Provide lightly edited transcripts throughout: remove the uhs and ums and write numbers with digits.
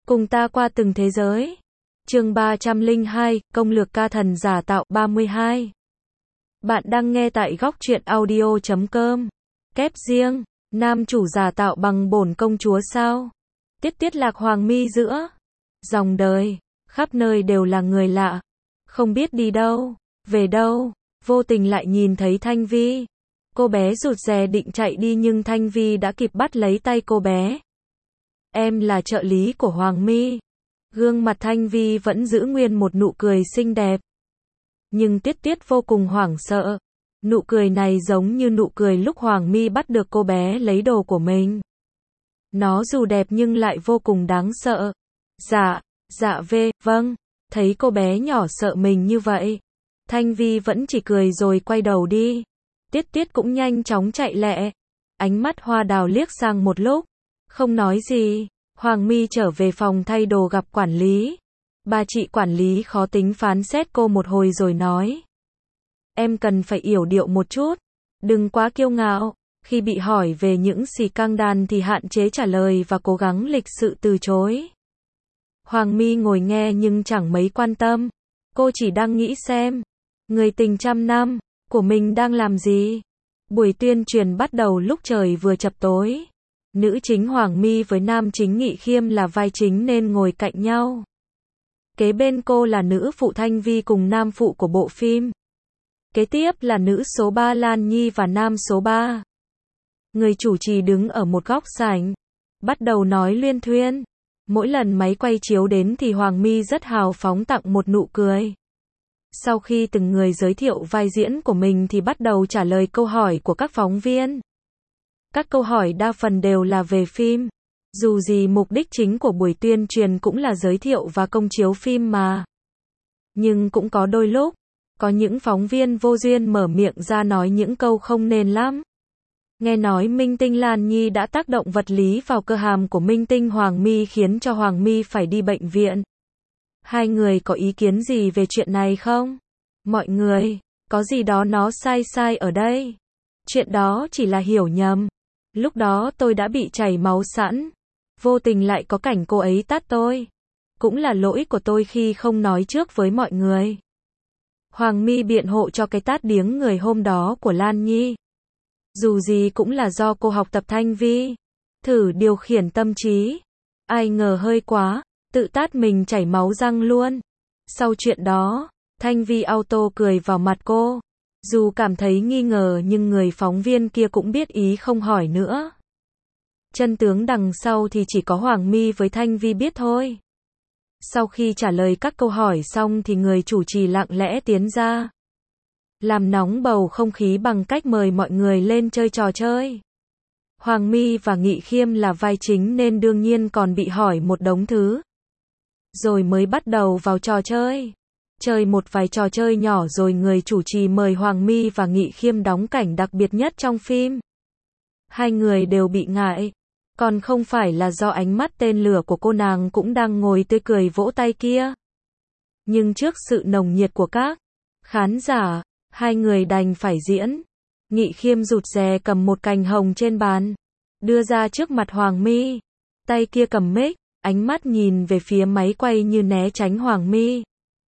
Cùng ta qua từng thế giới. Chương 302, công lược ca thần giả tạo 32. Bạn đang nghe tại góc truyện audio.com. Kép riêng, nam chủ giả tạo bằng bổn công chúa sao? Tiết lạc hoàng mi giữa dòng đời, khắp nơi đều là người lạ, không biết đi đâu, về đâu, vô tình lại nhìn thấy Thanh Vi. Cô bé rụt rè định chạy đi nhưng Thanh Vi đã kịp bắt lấy tay cô bé. Em là trợ lý của Hoàng Mi. Gương mặt Thanh Vi vẫn giữ nguyên một nụ cười xinh đẹp. Nhưng Tiết vô cùng hoảng sợ. Nụ cười này giống như nụ cười lúc Hoàng Mi bắt được cô bé lấy đồ của mình. Nó dù đẹp nhưng lại vô cùng đáng sợ. Vâng. Thấy cô bé nhỏ sợ mình như vậy, Thanh Vi vẫn chỉ cười rồi quay đầu đi. Tiết cũng nhanh chóng chạy lẹ. Ánh mắt hoa đào liếc sang một lúc, không nói gì. Hoàng Mi trở về phòng thay đồ gặp quản lý. Bà chị quản lý khó tính phán xét cô một hồi rồi nói: Em cần phải yểu điệu một chút, đừng quá kiêu ngạo. Khi bị hỏi về những scandal thì hạn chế trả lời và cố gắng lịch sự từ chối. Hoàng Mi ngồi nghe nhưng chẳng mấy quan tâm. Cô chỉ đang nghĩ xem, người tình trăm năm của mình đang làm gì. Buổi tuyên truyền bắt đầu lúc trời vừa chập tối. Nữ chính Hoàng Mi với nam chính Nghị Khiêm là vai chính nên ngồi cạnh nhau. Kế bên cô là nữ phụ Thanh Vi cùng nam phụ của bộ phim. Kế tiếp là nữ số 3 Lan Nhi và nam số 3. Người chủ trì đứng ở một góc sảnh, bắt đầu nói luyên thuyên. Mỗi lần máy quay chiếu đến thì Hoàng Mi rất hào phóng tặng một nụ cười. Sau khi từng người giới thiệu vai diễn của mình thì bắt đầu trả lời câu hỏi của các phóng viên. Các câu hỏi đa phần đều là về phim. Dù gì mục đích chính của buổi tuyên truyền cũng là giới thiệu và công chiếu phim mà. Nhưng cũng có đôi lúc, có những phóng viên vô duyên mở miệng ra nói những câu không nên lắm. Nghe nói minh tinh Lan Nhi đã tác động vật lý vào cơ hàm của minh tinh Hoàng Mi khiến cho Hoàng Mi phải đi bệnh viện. Hai người có ý kiến gì về chuyện này không? Mọi người, có gì đó nó sai ở đây. Chuyện đó chỉ là hiểu nhầm. Lúc đó tôi đã bị chảy máu sẵn. Vô tình lại có cảnh cô ấy tát tôi. Cũng là lỗi của tôi khi không nói trước với mọi người. Hoàng Mi biện hộ cho cái tát điếng người hôm đó của Lan Nhi. Dù gì cũng là do cô học tập Thanh Vi. Thử điều khiển tâm trí. Ai ngờ hơi quá, tự tát mình chảy máu răng luôn. Sau chuyện đó, Thanh Vi auto cười vào mặt cô. Dù cảm thấy nghi ngờ nhưng người phóng viên kia cũng biết ý không hỏi nữa. Chân tướng đằng sau thì chỉ có Hoàng Mi với Thanh Vi biết thôi. Sau khi trả lời các câu hỏi xong thì người chủ trì lặng lẽ tiến ra, làm nóng bầu không khí bằng cách mời mọi người lên chơi trò chơi. Hoàng Mi và Nghị Khiêm là vai chính nên đương nhiên còn bị hỏi một đống thứ. Rồi mới bắt đầu vào trò chơi. Chơi một vài trò chơi nhỏ rồi người chủ trì mời Hoàng Mi và Nghị Khiêm đóng cảnh đặc biệt nhất trong phim. Hai người đều bị ngại. Còn không phải là do ánh mắt tên lửa của cô nàng cũng đang ngồi tươi cười vỗ tay kia. Nhưng trước sự nồng nhiệt của các khán giả, hai người đành phải diễn. Nghị Khiêm rụt rè cầm một cành hồng trên bàn, đưa ra trước mặt Hoàng Mi. Tay kia cầm mic, ánh mắt nhìn về phía máy quay như né tránh Hoàng Mi.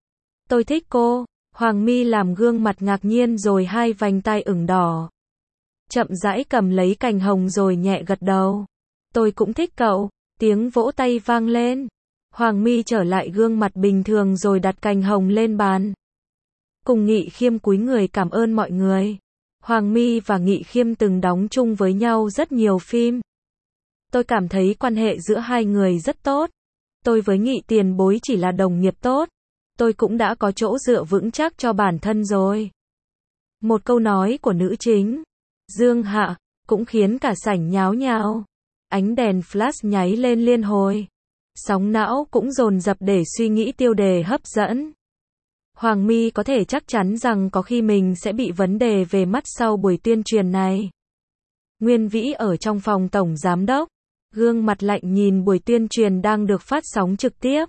Tôi thích cô. Hoàng Mi làm gương mặt ngạc nhiên rồi hai vành tai ửng đỏ. Chậm rãi cầm lấy cành hồng rồi nhẹ gật đầu. Tôi cũng thích cậu. Tiếng vỗ tay vang lên. Hoàng Mi trở lại gương mặt bình thường rồi đặt cành hồng lên bàn. Cùng Nghị Khiêm cúi người cảm ơn mọi người. Hoàng Mi và Nghị Khiêm từng đóng chung với nhau rất nhiều phim. Tôi cảm thấy quan hệ giữa hai người rất tốt. Tôi với Nghị tiền bối chỉ là đồng nghiệp tốt. Tôi cũng đã có chỗ dựa vững chắc cho bản thân rồi. Một câu nói của nữ chính, Dương Hạ, cũng khiến cả sảnh nháo nhào. Ánh đèn flash nháy lên liên hồi. Sóng não cũng dồn dập để suy nghĩ tiêu đề hấp dẫn. Hoàng Mi có thể chắc chắn rằng có khi mình sẽ bị vấn đề về mắt sau buổi tuyên truyền này. Nguyên Vĩ ở trong phòng tổng giám đốc, gương mặt lạnh nhìn buổi tuyên truyền đang được phát sóng trực tiếp.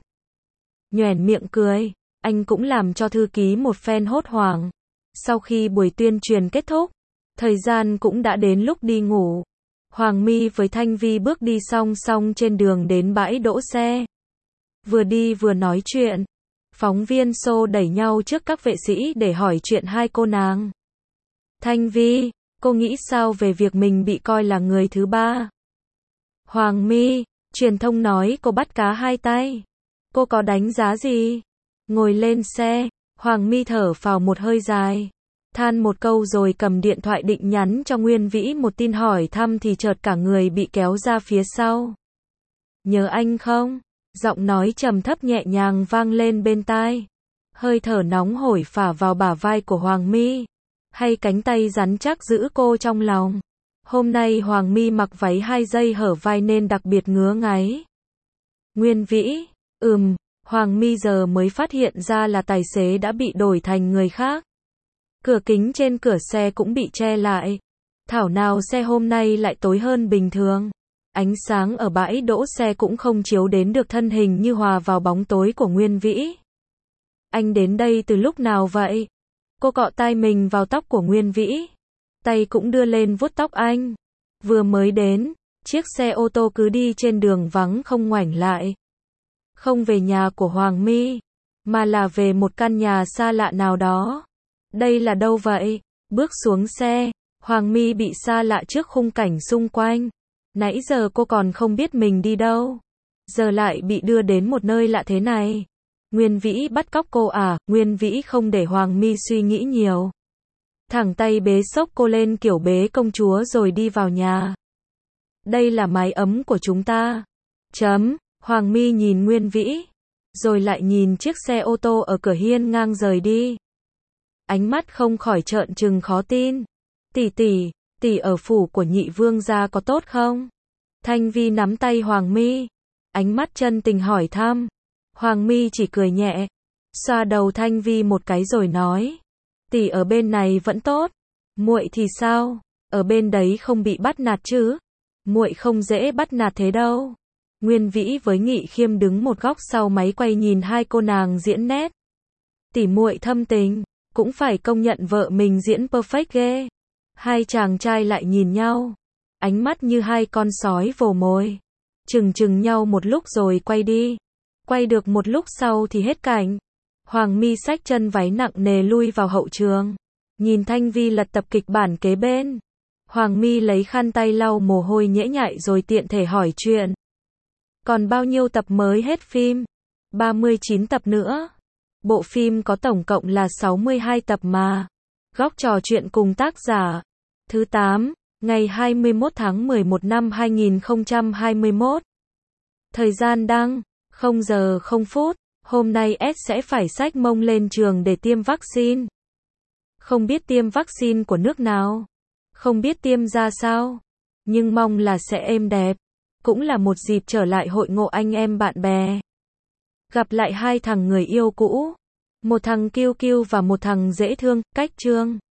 Nhoẻn miệng cười, anh cũng làm cho thư ký một phen hốt hoảng. Sau khi buổi tuyên truyền kết thúc, thời gian cũng đã đến lúc đi ngủ. Hoàng Mi với Thanh Vi bước đi song song trên đường đến bãi đỗ xe. Vừa đi vừa nói chuyện. Phóng viên xô đẩy nhau trước các vệ sĩ để hỏi chuyện hai cô nàng. Thanh Vi, cô nghĩ sao về việc mình bị coi là người thứ ba? Hoàng My, truyền thông nói cô bắt cá hai tay. Cô có đánh giá gì? Ngồi lên xe, Hoàng My thở phào một hơi dài. Than một câu rồi cầm điện thoại định nhắn cho Nguyên Vĩ một tin hỏi thăm thì chợt cả người bị kéo ra phía sau. Nhớ anh không? Giọng nói trầm thấp nhẹ nhàng vang lên bên tai. Hơi thở nóng hổi phả vào bả vai của Hoàng My. Hay cánh tay rắn chắc giữ cô trong lòng. Hôm nay Hoàng My mặc váy 2 dây hở vai nên đặc biệt ngứa ngáy. Nguyên Vĩ, Hoàng My giờ mới phát hiện ra là tài xế đã bị đổi thành người khác. Cửa kính trên cửa xe cũng bị che lại. Thảo nào xe hôm nay lại tối hơn bình thường. Ánh sáng ở bãi đỗ xe cũng không chiếu đến được thân hình như hòa vào bóng tối của Nguyên Vĩ. Anh đến đây từ lúc nào vậy? Cô cọ tai mình vào tóc của Nguyên Vĩ. Tay cũng đưa lên vuốt tóc anh. Vừa mới đến, chiếc xe ô tô cứ đi trên đường vắng không ngoảnh lại. Không về nhà của Hoàng My, mà là về một căn nhà xa lạ nào đó. Đây là đâu vậy? Bước xuống xe, Hoàng My bị xa lạ trước khung cảnh xung quanh. Nãy giờ cô còn không biết mình đi đâu. Giờ lại bị đưa đến một nơi lạ thế này. Nguyên Vĩ bắt cóc cô à? Nguyên Vĩ không để Hoàng My suy nghĩ nhiều. Thẳng tay bế xốc cô lên kiểu bế công chúa rồi đi vào nhà. Đây là mái ấm của chúng ta. Hoàng My nhìn Nguyên Vĩ, rồi lại nhìn chiếc xe ô tô ở cửa hiên ngang rời đi. Ánh mắt không khỏi trợn trừng khó tin. Tỷ ở phủ của nhị vương gia có tốt không? Thanh Vi nắm tay Hoàng My, ánh mắt chân tình hỏi thăm. Hoàng My chỉ cười nhẹ, xoa đầu Thanh Vi một cái rồi nói. Tỷ ở bên này vẫn tốt. Muội thì sao? Ở bên đấy không bị bắt nạt chứ? Muội không dễ bắt nạt thế đâu. Nguyên Vĩ với Nghị Khiêm đứng một góc sau máy quay nhìn hai cô nàng diễn nét. Tỷ muội thâm tình, cũng phải công nhận vợ mình diễn perfect ghê. Hai chàng trai lại nhìn nhau, ánh mắt như hai con sói vồ mồi. Chừng nhau một lúc rồi quay đi. Quay được một lúc sau thì hết cảnh. Hoàng My xách chân váy nặng nề lui vào hậu trường. Nhìn Thanh Vi lật tập kịch bản kế bên. Hoàng My lấy khăn tay lau mồ hôi nhễ nhại rồi tiện thể hỏi chuyện. Còn bao nhiêu tập mới hết phim? 39 tập nữa. Bộ phim có tổng cộng là 62 tập mà. Góc trò chuyện cùng tác giả. Thứ 8, ngày 21 tháng 11 năm 2021. Thời gian đăng, 0 giờ 0 phút. Hôm nay S sẽ phải xách mông lên trường để tiêm vaccine. Không biết tiêm vaccine của nước nào. Không biết tiêm ra sao. Nhưng mong là sẽ êm đẹp. Cũng là một dịp trở lại hội ngộ anh em bạn bè. Gặp lại hai thằng người yêu cũ. Một thằng kiêu kiêu và một thằng dễ thương, Cách Trương.